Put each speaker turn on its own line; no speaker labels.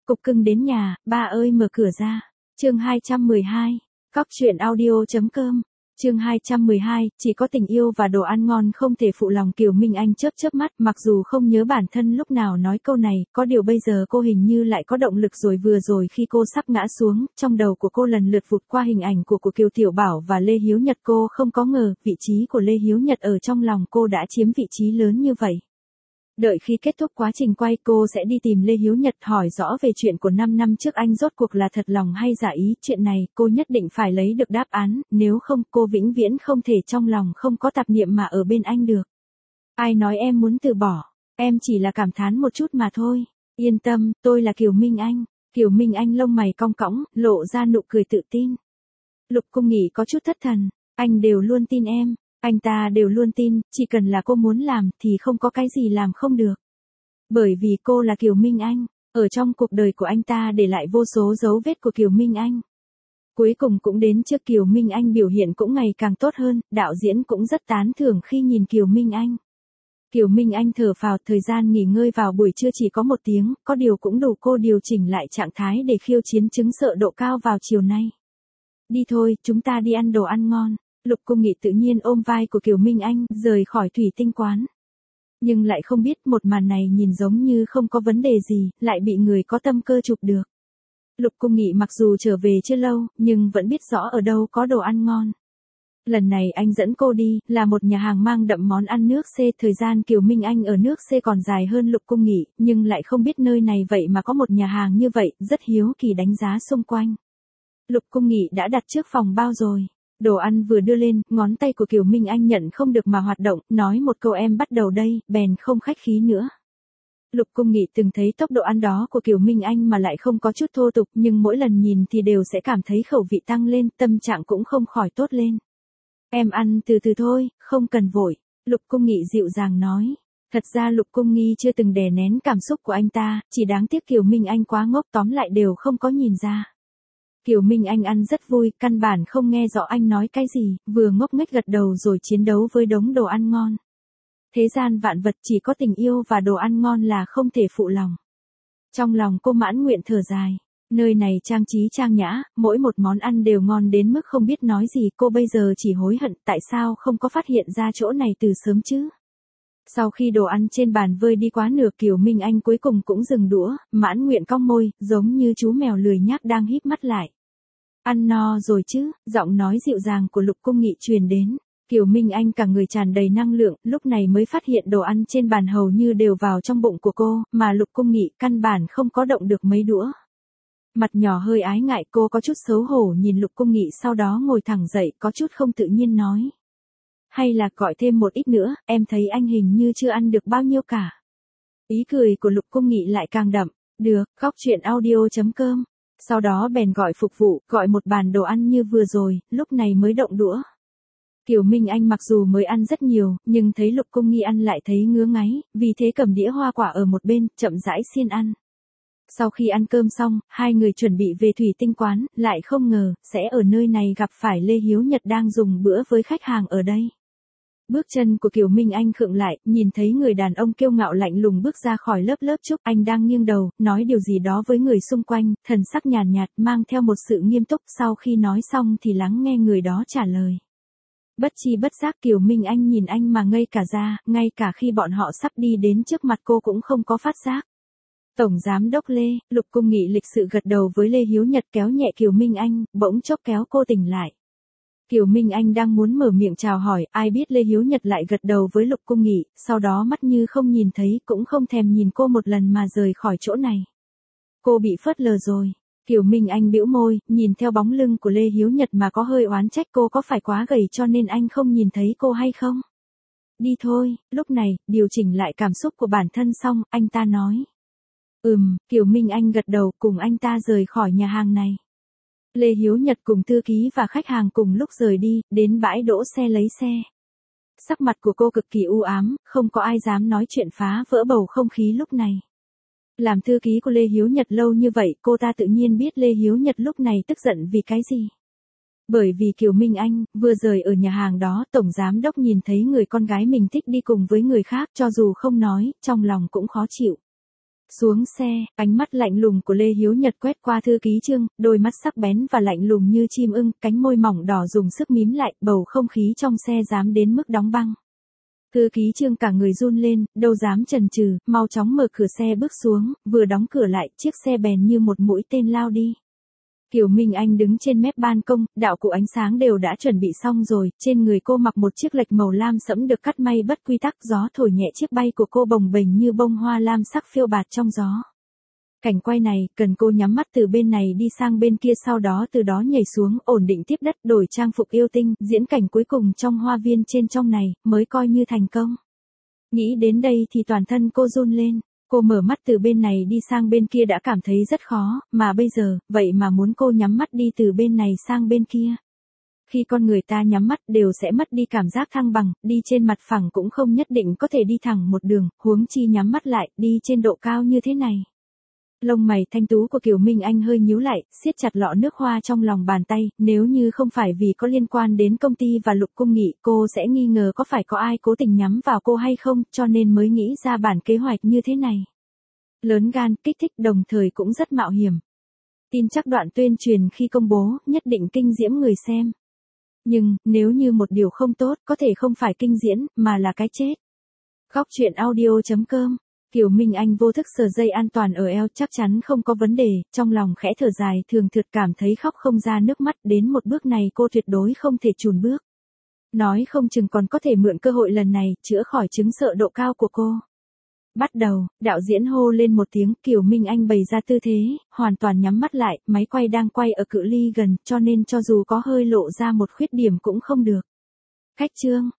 Cục cưng đến nhà, ba ơi mở cửa ra. Chương 212. Cóc truyện audio.com. Chương 212, chỉ có tình yêu và đồ ăn ngon không thể phụ lòng Kiều Minh Anh chớp chớp mắt, mặc dù không nhớ bản thân lúc nào nói câu này, có điều bây giờ cô hình như lại có động lực rồi. Vừa rồi khi cô sắp ngã xuống, trong đầu của cô lần lượt vụt qua hình ảnh của Kiều Tiểu Bảo và Lê Hiếu Nhật. Cô không có ngờ, vị trí của Lê Hiếu Nhật ở trong lòng cô đã chiếm vị trí lớn như vậy. Đợi khi kết thúc quá trình quay, cô sẽ đi tìm Lê Hiếu Nhật hỏi rõ về chuyện của 5 năm trước anh rốt cuộc là thật lòng hay giả ý. Chuyện này cô nhất định phải lấy được đáp án, nếu không cô vĩnh viễn không thể trong lòng không có tạp niệm mà ở bên anh được. Ai nói em muốn từ bỏ, em chỉ là cảm thán một chút mà thôi. Yên tâm, tôi là Kiều Minh Anh. Kiều Minh Anh lông mày cong cõng, lộ ra nụ cười tự tin. Lục Cung Nghị có chút thất thần, anh đều luôn tin em. Anh ta đều luôn tin, chỉ cần là cô muốn làm thì không có cái gì làm không được. Bởi vì cô là Kiều Minh Anh, ở trong cuộc đời của anh ta để lại vô số dấu vết của Kiều Minh Anh. Cuối cùng cũng đến trước, Kiều Minh Anh biểu hiện cũng ngày càng tốt hơn, đạo diễn cũng rất tán thưởng khi nhìn Kiều Minh Anh. Kiều Minh Anh thở phào, thời gian nghỉ ngơi vào buổi trưa chỉ có 1 tiếng, có điều cũng đủ cô điều chỉnh lại trạng thái để khiêu chiến chứng sợ độ cao vào chiều nay. Đi thôi, chúng ta đi ăn đồ ăn ngon. Lục Cung Nghị tự nhiên ôm vai của Kiều Minh Anh, rời khỏi thủy tinh quán. Nhưng lại không biết một màn này nhìn giống như không có vấn đề gì, lại bị người có tâm cơ chụp được. Lục Cung Nghị mặc dù trở về chưa lâu, nhưng vẫn biết rõ ở đâu có đồ ăn ngon. Lần này anh dẫn cô đi, là một nhà hàng mang đậm món ăn nước C. Thời gian Kiều Minh Anh ở nước C còn dài hơn Lục Cung Nghị, nhưng lại không biết nơi này vậy mà có một nhà hàng như vậy, rất hiếu kỳ đánh giá xung quanh. Lục Cung Nghị đã đặt trước phòng bao rồi. Đồ ăn vừa đưa lên, ngón tay của Kiều Minh Anh nhận không được mà hoạt động, nói một câu em bắt đầu đây, bèn không khách khí nữa. Lục Cung Nghị từng thấy tốc độ ăn đó của Kiều Minh Anh mà lại không có chút thô tục, nhưng mỗi lần nhìn thì đều sẽ cảm thấy khẩu vị tăng lên, tâm trạng cũng không khỏi tốt lên. Em ăn từ từ thôi, không cần vội, Lục Cung Nghị dịu dàng nói. Thật ra Lục Cung Nghị chưa từng đè nén cảm xúc của anh ta, chỉ đáng tiếc Kiều Minh Anh quá ngốc, tóm lại đều không có nhìn ra. Kiều Minh Anh ăn rất vui, căn bản không nghe rõ anh nói cái gì, vừa ngốc nghếch gật đầu rồi chiến đấu với đống đồ ăn ngon. Thế gian vạn vật chỉ có tình yêu và đồ ăn ngon là không thể phụ lòng. Trong lòng cô mãn nguyện thở dài, nơi này trang trí trang nhã, mỗi một món ăn đều ngon đến mức không biết nói gì. Cô bây giờ chỉ hối hận tại sao không có phát hiện ra chỗ này từ sớm chứ. Sau khi đồ ăn trên bàn vơi đi quá nửa, Kiều Minh Anh cuối cùng cũng dừng đũa, mãn nguyện cong môi, giống như chú mèo lười nhác đang híp mắt lại. Ăn no rồi chứ, giọng nói dịu dàng của Lục Cung Nghị truyền đến. Kiều Minh Anh cả người tràn đầy năng lượng, lúc này mới phát hiện đồ ăn trên bàn hầu như đều vào trong bụng của cô, mà Lục Cung Nghị căn bản không có động được mấy đũa. Mặt nhỏ hơi ái ngại, cô có chút xấu hổ nhìn Lục Cung Nghị, sau đó ngồi thẳng dậy, có chút không tự nhiên nói. Hay là gọi thêm một ít nữa, em thấy anh hình như chưa ăn được bao nhiêu cả. Ý cười của Lục Cung Nghị lại càng đậm. Được, Cóc truyện audio.com. Sau đó bèn gọi phục vụ, gọi một bàn đồ ăn như vừa rồi, lúc này mới động đũa. Kiều Minh Anh mặc dù mới ăn rất nhiều, nhưng thấy Lục Cung Nghị ăn lại thấy ngứa ngáy, vì thế cầm đĩa hoa quả ở một bên, chậm rãi xiên ăn. Sau khi ăn cơm xong, hai người chuẩn bị về thủy tinh quán, lại không ngờ, sẽ ở nơi này gặp phải Lê Hiếu Nhật đang dùng bữa với khách hàng ở đây. Bước chân của Kiều Minh Anh khựng lại, nhìn thấy người đàn ông kiêu ngạo lạnh lùng bước ra khỏi lớp trúc, anh đang nghiêng đầu, nói điều gì đó với người xung quanh, thần sắc nhàn nhạt, mang theo một sự nghiêm túc. Sau khi nói xong thì lắng nghe người đó trả lời. Bất chi bất giác Kiều Minh Anh nhìn anh mà ngây cả ra, ngay cả khi bọn họ sắp đi đến trước mặt cô cũng không có phát giác. Tổng giám đốc Lê, Lục Cung Nghị lịch sự gật đầu với Lê Hiếu Nhật, kéo nhẹ Kiều Minh Anh, bỗng chốc kéo cô tỉnh lại. Kiều Minh Anh đang muốn mở miệng chào hỏi, ai biết Lê Hiếu Nhật lại gật đầu với Lục Cung Nghị, sau đó mắt như không nhìn thấy, cũng không thèm nhìn cô một lần mà rời khỏi chỗ này. Cô bị phớt lờ rồi. Kiều Minh Anh bĩu môi, nhìn theo bóng lưng của Lê Hiếu Nhật mà có hơi oán trách, cô có phải quá gầy cho nên anh không nhìn thấy cô hay không? Đi thôi. Lúc này, điều chỉnh lại cảm xúc của bản thân xong, anh ta nói. Kiều Minh Anh gật đầu, cùng anh ta rời khỏi nhà hàng này. Lê Hiếu Nhật cùng thư ký và khách hàng cùng lúc rời đi, đến bãi đỗ xe lấy xe. Sắc mặt của cô cực kỳ u ám, không có ai dám nói chuyện phá vỡ bầu không khí lúc này. Làm thư ký của Lê Hiếu Nhật lâu như vậy, cô ta tự nhiên biết Lê Hiếu Nhật lúc này tức giận vì cái gì. Bởi vì Kiều Minh Anh vừa rời ở nhà hàng đó, tổng giám đốc nhìn thấy người con gái mình thích đi cùng với người khác, cho dù không nói, trong lòng cũng khó chịu. Xuống xe, ánh mắt lạnh lùng của Lê Hiếu Nhật quét qua thư ký Trương, đôi mắt sắc bén và lạnh lùng như chim ưng, cánh môi mỏng đỏ dùng sức mím lại, bầu không khí trong xe dám đến mức đóng băng. Thư ký Trương cả người run lên, đâu dám chần chừ, mau chóng mở cửa xe bước xuống, vừa đóng cửa lại, chiếc xe bèn như một mũi tên lao đi. Kiều Minh Anh đứng trên mép ban công, đạo cụ ánh sáng đều đã chuẩn bị xong rồi, trên người cô mặc một chiếc lệch màu lam sẫm được cắt may bất quy tắc, gió thổi nhẹ chiếc bay của cô bồng bềnh như bông hoa lam sắc phiêu bạt trong gió. Cảnh quay này, cần cô nhắm mắt từ bên này đi sang bên kia, sau đó từ đó nhảy xuống, ổn định tiếp đất, đổi trang phục yêu tinh, diễn cảnh cuối cùng trong hoa viên trên trong này, mới coi như thành công. Nghĩ đến đây thì toàn thân cô run lên. Cô mở mắt từ bên này đi sang bên kia đã cảm thấy rất khó, mà bây giờ, vậy mà muốn cô nhắm mắt đi từ bên này sang bên kia. Khi con người ta nhắm mắt đều sẽ mất đi cảm giác thăng bằng, đi trên mặt phẳng cũng không nhất định có thể đi thẳng một đường, huống chi nhắm mắt lại, đi trên độ cao như thế này. Lông mày thanh tú của Kiều Minh Anh hơi nhíu lại, siết chặt lọ nước hoa trong lòng bàn tay, nếu như không phải vì có liên quan đến công ty và Lục Cung Nghị, cô sẽ nghi ngờ có phải có ai cố tình nhắm vào cô hay không, cho nên mới nghĩ ra bản kế hoạch như thế này. Lớn gan, kích thích, đồng thời cũng rất mạo hiểm. Tin chắc đoạn tuyên truyền khi công bố, nhất định kinh diễm người xem. Nhưng, nếu như một điều không tốt, có thể không phải kinh diễn, mà là cái chết. Góc truyện audio.com. Kiều Minh Anh vô thức sờ dây an toàn ở eo, chắc chắn không có vấn đề, trong lòng khẽ thở dài, thường thượt cảm thấy khóc không ra nước mắt, đến một bước này cô tuyệt đối không thể chùn bước. Nói không chừng còn có thể mượn cơ hội lần này, chữa khỏi chứng sợ độ cao của cô. Bắt đầu, đạo diễn hô lên một tiếng, Kiều Minh Anh bày ra tư thế, hoàn toàn nhắm mắt lại, máy quay đang quay ở cự ly gần, cho nên cho dù có hơi lộ ra một khuyết điểm cũng không được. Khách Trương,